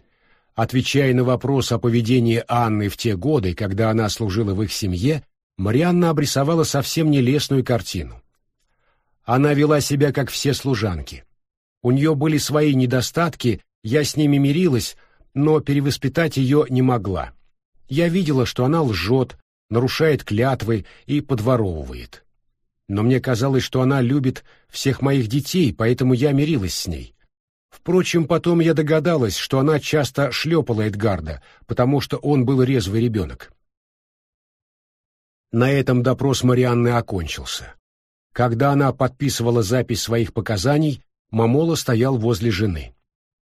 Speaker 1: Отвечая на вопрос о поведении Анны в те годы, когда она служила в их семье, Марианна обрисовала совсем нелестную картину. Она вела себя, как все служанки. У нее были свои недостатки, я с ними мирилась, но перевоспитать ее не могла. Я видела, что она лжет, нарушает клятвы и подворовывает. Но мне казалось, что она любит всех моих детей, поэтому я мирилась с ней. Впрочем, потом я догадалась, что она часто шлепала Эдгарда, потому что он был резвый ребенок. На этом допрос Марианны окончился. Когда она подписывала запись своих показаний, Момоло стоял возле жены.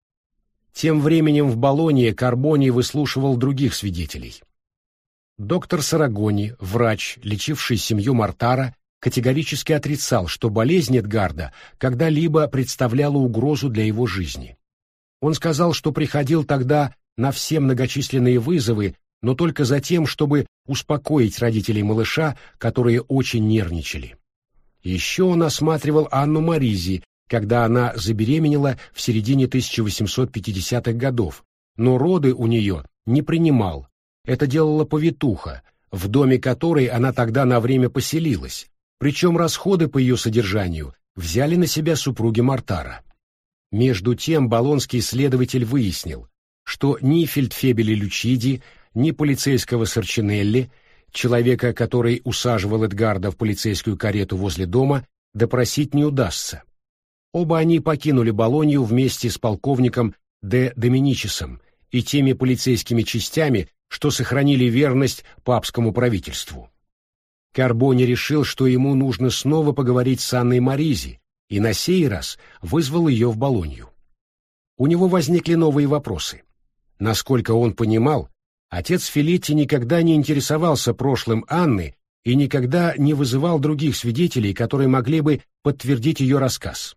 Speaker 1: Тем временем в Болонье Карбони выслушивал других свидетелей. Доктор Сарагони, врач, лечивший семью Мортара, категорически отрицал, что болезнь Эдгарда когда-либо представляла угрозу для его жизни. Он сказал, что приходил тогда на все многочисленные вызовы, но только за тем, чтобы успокоить родителей малыша, которые очень нервничали. Еще он осматривал Анну Маризи, когда она забеременела в середине тысяча восемьсот пятидесятых годов, но роды у нее не принимал. Это делала повитуха, в доме которой она тогда на время поселилась, причем расходы по ее содержанию взяли на себя супруги Мортара. Между тем болонский следователь выяснил, что ни фельдфебеля Лючиди, ни полицейского Сарчинелли, человека, который усаживал Эдгарда в полицейскую карету возле дома, допросить не удастся. Оба они покинули Болонью вместе с полковником де Доминичесом и теми полицейскими частями, что сохранили верность папскому правительству. Карбони решил, что ему нужно снова поговорить с Анной Маризи, и на сей раз вызвал ее в Болонью. У него возникли новые вопросы. Насколько он понимал, отец Филетти никогда не интересовался прошлым Анны и никогда не вызывал других свидетелей, которые могли бы подтвердить ее рассказ.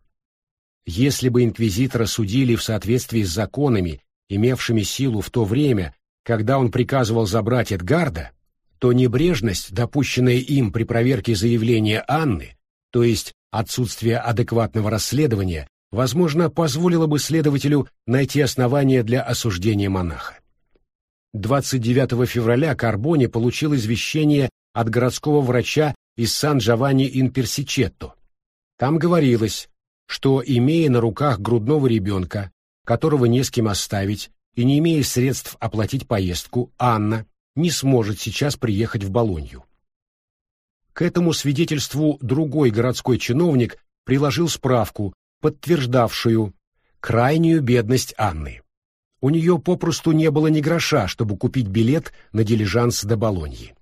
Speaker 1: Если бы инквизитора судили в соответствии с законами, имевшими силу в то время, когда он приказывал забрать Эдгарда, то небрежность, допущенная им при проверке заявления Анны, то есть отсутствие адекватного расследования, возможно, позволило бы следователю найти основания для осуждения монаха. двадцать девятого февраля Карбони получил извещение от городского врача из Сан-Джованни-ин-Персичетто. Там говорилось, что, имея на руках грудного ребенка, которого не с кем оставить, и не имея средств оплатить поездку, Анна не сможет сейчас приехать в Болонью. К этому свидетельству другой городской чиновник приложил справку, подтверждавшую крайнюю бедность Анны. У нее попросту не было ни гроша, чтобы купить билет на дилижанс до Болоньи.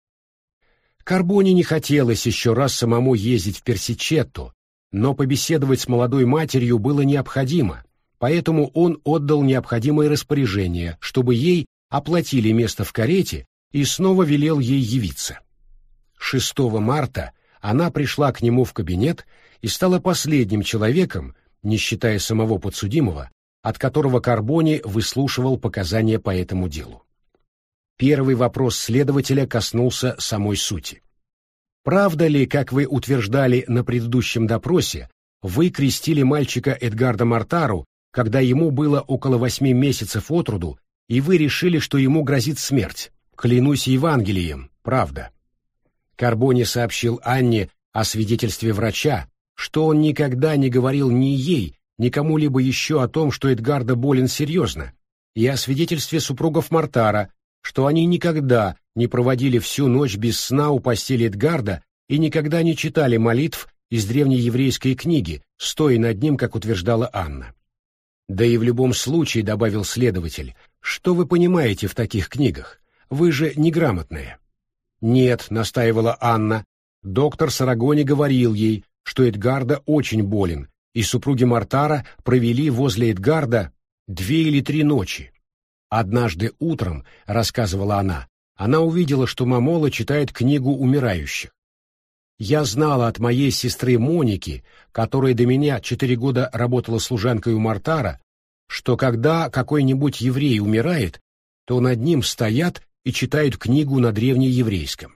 Speaker 1: Карбоне не хотелось еще раз самому ездить в Персичетто, но побеседовать с молодой матерью было необходимо, поэтому он отдал необходимое распоряжение, чтобы ей оплатили место в карете, и снова велел ей явиться. шестого марта она пришла к нему в кабинет и стала последним человеком, не считая самого подсудимого, от которого Карбоне выслушивал показания по этому делу. Первый вопрос следователя коснулся самой сути. Правда ли, как вы утверждали на предыдущем допросе, вы крестили мальчика Эдгарда Мортару, когда ему было около восьми месяцев от роду, и вы решили, что ему грозит смерть? Клянусь Евангелием, правда. Карбоне сообщил Анне о свидетельстве врача, что он никогда не говорил ни ей, ни кому-либо еще о том, что Эдгарда болен серьезно, и о свидетельстве супругов Мортара, что они никогда не проводили всю ночь без сна у постели Эдгарда и никогда не читали молитв из древнееврейской книги, стоя над ним, как утверждала Анна. Да и в любом случае, добавил следователь, что вы понимаете в таких книгах? Вы же неграмотная. Нет, настаивала Анна, доктор Сарагони говорил ей, что Эдгарда очень болен, и супруги Мортара провели возле Эдгарда две или три ночи. Однажды утром, рассказывала она, она увидела, что Мамола читает книгу умирающих. Я знала от моей сестры Моники, которая до меня четыре года работала служанкой у Мортара, что когда какой-нибудь еврей умирает, то над ним стоят и читают книгу на древнееврейском.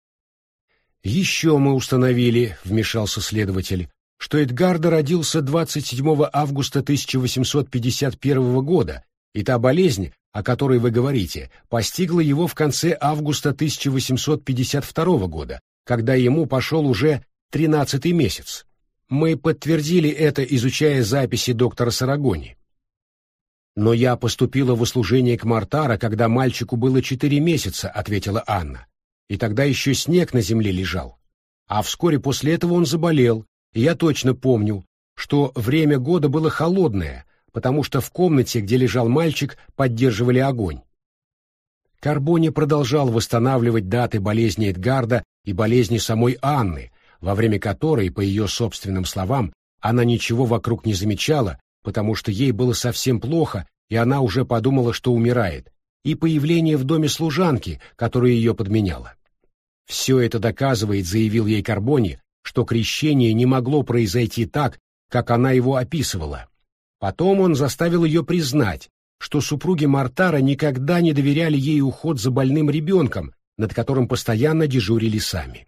Speaker 1: Еще мы установили, вмешался следователь, что Эдгарда родился двадцать седьмого августа тысяча восемьсот пятьдесят первого года, и та болезнь, о которой вы говорите, постигла его в конце августа тысяча восемьсот пятьдесят второго года, когда ему пошел уже тринадцатый месяц. Мы подтвердили это, изучая записи доктора Сарагони. «Но я поступила в услужение к Мортара, когда мальчику было четыре месяца», — ответила Анна. «И тогда еще снег на земле лежал. А вскоре после этого он заболел, и я точно помню, что время года было холодное, потому что в комнате, где лежал мальчик, поддерживали огонь». Карбоне продолжал восстанавливать даты болезни Эдгарда и болезни самой Анны, во время которой, по ее собственным словам, она ничего вокруг не замечала, потому что ей было совсем плохо, и она уже подумала, что умирает, и появление в доме служанки, которая ее подменяла. Все это доказывает, заявил ей Карбоне, что крещение не могло произойти так, как она его описывала. Потом он заставил ее признать, что супруги Мортара никогда не доверяли ей уход за больным ребенком, над которым постоянно дежурили сами.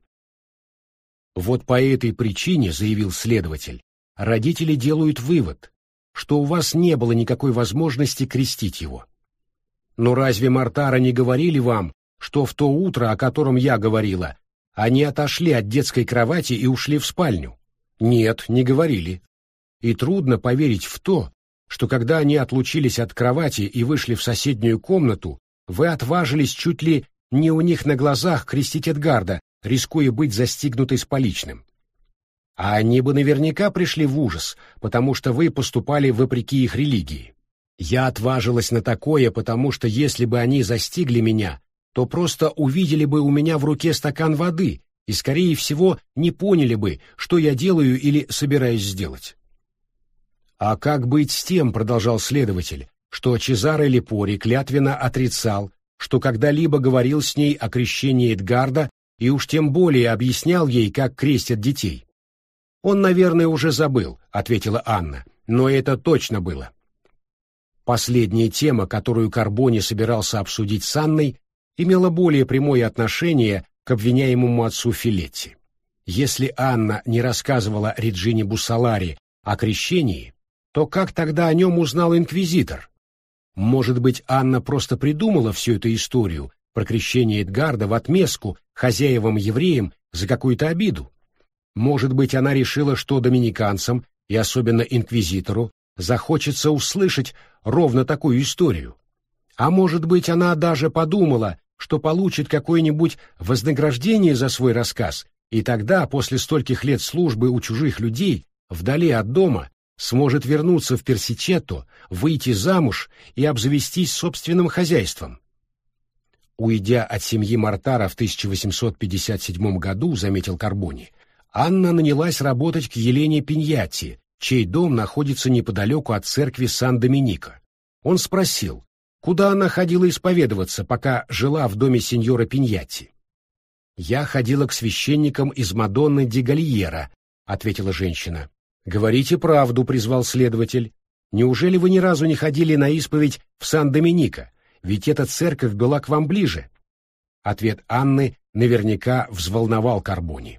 Speaker 1: Вот по этой причине, заявил следователь, родители делают вывод, что у вас не было никакой возможности крестить его. Но разве Мортара не говорили вам, что в то утро, о котором я говорила, они отошли от детской кровати и ушли в спальню? Нет, не говорили. И трудно поверить в то, что когда они отлучились от кровати и вышли в соседнюю комнату, вы отважились чуть ли не у них на глазах крестить Эдгарда, рискуя быть застигнутой с поличным. А они бы наверняка пришли в ужас, потому что вы поступали вопреки их религии. Я отважилась на такое, потому что если бы они застигли меня, то просто увидели бы у меня в руке стакан воды и, скорее всего, не поняли бы, что я делаю или собираюсь сделать. «А как быть с тем, — продолжал следователь, — что Чезаре Липори клятвенно отрицал, что когда-либо говорил с ней о крещении Эдгарда и уж тем более объяснял ей, как крестят детей?» «Он, наверное, уже забыл», — ответила Анна, — «но это точно было». Последняя тема, которую Карбоне собирался обсудить с Анной, имела более прямое отношение к обвиняемому отцу Филетти. Если Анна не рассказывала Реджине Буссолари о крещении, то как тогда о нем узнал инквизитор? Может быть, Анна просто придумала всю эту историю про крещение Эдгарда в отместку хозяевам-евреям за какую-то обиду? Может быть, она решила, что доминиканцам, и особенно инквизитору, захочется услышать ровно такую историю? А может быть, она даже подумала, что получит какое-нибудь вознаграждение за свой рассказ и тогда, после стольких лет службы у чужих людей, вдали от дома, сможет вернуться в Персичетто, выйти замуж и обзавестись собственным хозяйством. Уйдя от семьи Мортара в тысяча восемьсот пятьдесят седьмом году, заметил Карбони, Анна нанялась работать к Елене Пиньятти, чей дом находится неподалеку от церкви Сан-Доминика. Он спросил, куда она ходила исповедоваться, пока жила в доме сеньора Пиньятти. «Я ходила к священникам из Мадонны ди Гальера», — ответила женщина. «Говорите правду», — призвал следователь. «Неужели вы ни разу не ходили на исповедь в Сан-Доминика? Ведь эта церковь была к вам ближе». Ответ Анны наверняка взволновал Карбони.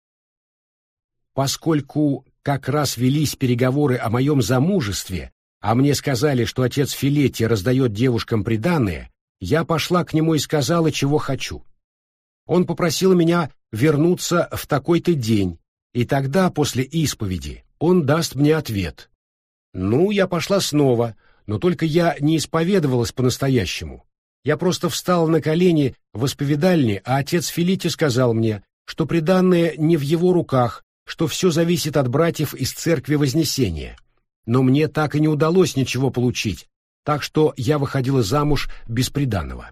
Speaker 1: «Поскольку как раз велись переговоры о моем замужестве, а мне сказали, что отец Филетти раздает девушкам приданое, я пошла к нему и сказала, чего хочу. Он попросил меня вернуться в такой-то день, и тогда, после исповеди, он даст мне ответ. Ну, я пошла снова, но только я не исповедовалась по-настоящему. Я просто встала на колени в исповедальне, а отец Филетти сказал мне, что приданое не в его руках, что все зависит от братьев из церкви Вознесения. Но мне так и не удалось ничего получить, так что я выходила замуж без приданого.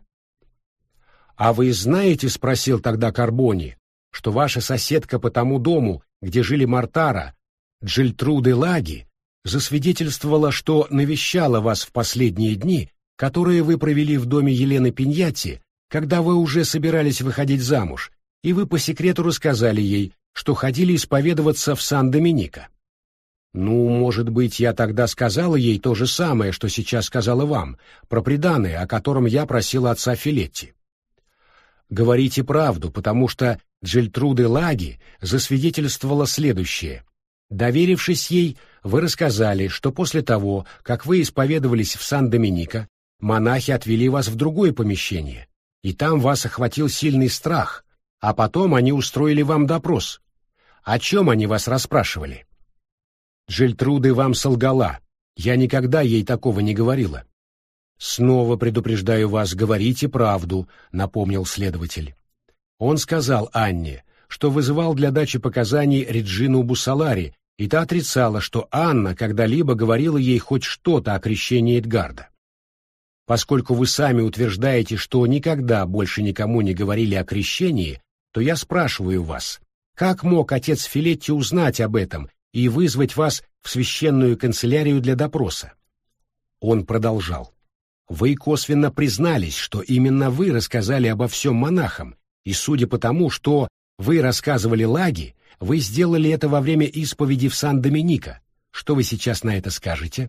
Speaker 1: «А вы знаете, — спросил тогда Карбони, — что ваша соседка по тому дому, где жили Мортара, Джильтруде Лаги, засвидетельствовала, что навещала вас в последние дни, которые вы провели в доме Елены Пиньятти, когда вы уже собирались выходить замуж, и вы по секрету рассказали ей, что ходили исповедоваться в Сан-Доминика?» «Ну, может быть, я тогда сказала ей то же самое, что сейчас сказала вам, про приданое, о котором я просила отца Филетти». «Говорите правду, потому что Джильтруде Лаги засвидетельствовала следующее. Доверившись ей, вы рассказали, что после того, как вы исповедовались в Сан-Доминика, монахи отвели вас в другое помещение, и там вас охватил сильный страх, а потом они устроили вам допрос. О чем они вас расспрашивали?» «Джильтруде вам солгала. Я никогда ей такого не говорила». «Снова предупреждаю вас, говорите правду», — напомнил следователь. Он сказал Анне, что вызывал для дачи показаний Реджину Буссолари, и та отрицала, что Анна когда-либо говорила ей хоть что-то о крещении Эдгарда. «Поскольку вы сами утверждаете, что никогда больше никому не говорили о крещении, то я спрашиваю вас, как мог отец Филетти узнать об этом и вызвать вас в священную канцелярию для допроса?» Он продолжал. «Вы косвенно признались, что именно вы рассказали обо всем монахам, и судя по тому, что вы рассказывали Лаги, вы сделали это во время исповеди в Сан-Доминика. Что вы сейчас на это скажете?»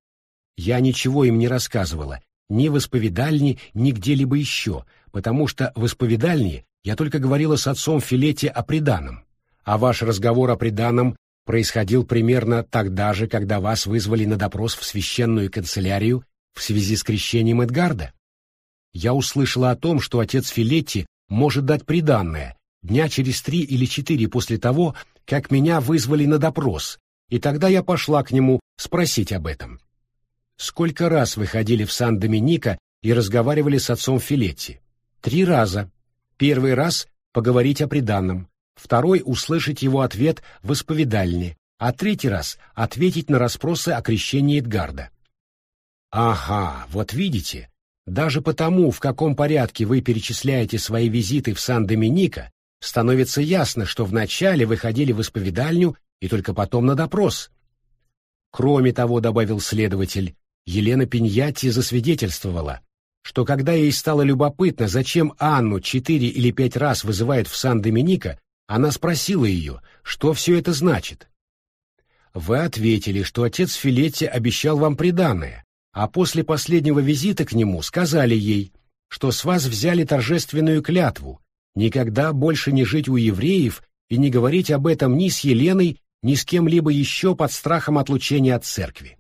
Speaker 1: «Я ничего им не рассказывала, ни в исповедальне, ни где-либо еще, потому что в исповедальне я только говорила с отцом Филетти о приданом, а ваш разговор о приданом происходил примерно тогда же, когда вас вызвали на допрос в священную канцелярию в связи с крещением Эдгарда. Я услышала о том, что отец Филетти может дать приданое дня через три или четыре после того, как меня вызвали на допрос, и тогда я пошла к нему спросить об этом. Сколько раз вы ходили в Сан-Доминика и разговаривали с отцом Филетти? Три раза. Первый раз поговорить о приданом, второй услышать его ответ в исповедальне, а третий раз ответить на расспросы о крещении Эдгарда. Ага, вот видите, даже потому, в каком порядке вы перечисляете свои визиты в Сан-Доминика, становится ясно, что вначале вы ходили в исповедальню и только потом на допрос. Кроме того, добавил следователь, Елена Пиньятти засвидетельствовала, что когда ей стало любопытно, зачем Анну четыре или пять раз вызывают в Сан-Доминика, она спросила ее, что все это значит. Вы ответили, что отец Филетти обещал вам приданое, а после последнего визита к нему сказали ей, что с вас взяли торжественную клятву никогда больше не жить у евреев и не говорить об этом ни с Еленой, ни с кем-либо еще под страхом отлучения от церкви.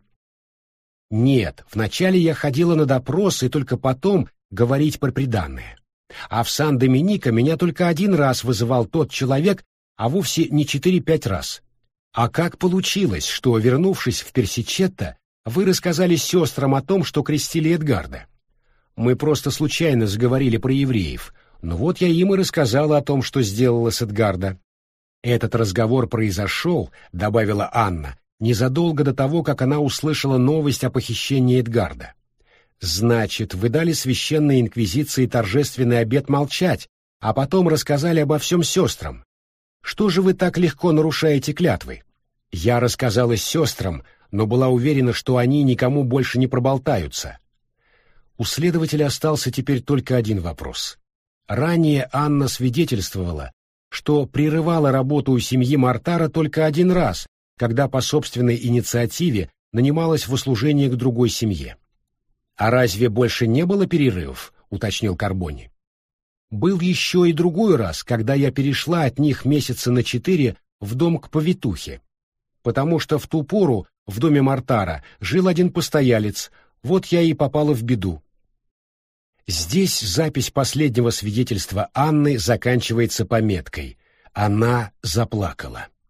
Speaker 1: Нет, вначале я ходила на допрос и только потом говорить про приданое. А в Сан-Доминика меня только один раз вызывал тот человек, а вовсе не четыре-пять раз. А как получилось, что, вернувшись в Персичетто, вы рассказали сестрам о том, что крестили Эдгарда? Мы просто случайно заговорили про евреев, но вот я им и рассказала о том, что сделала с Эдгарда. Этот разговор произошел, добавила Анна, незадолго до того, как она услышала новость о похищении Эдгарда. Значит, вы дали священной инквизиции торжественный обет молчать, а потом рассказали обо всем сестрам. Что же вы так легко нарушаете клятвы? Я рассказала сестрам, но была уверена, что они никому больше не проболтаются. У следователя остался теперь только один вопрос. Ранее Анна свидетельствовала, что прерывала работу у семьи Мортара только один раз, когда по собственной инициативе нанималась в услужение к другой семье. «А разве больше не было перерывов?» — уточнил Карбони. «Был еще и другой раз, когда я перешла от них месяца на четыре в дом к повитухе, потому что в ту пору в доме Мортара жил один постоялец, вот я и попала в беду». Здесь запись последнего свидетельства Анны заканчивается пометкой «Она заплакала».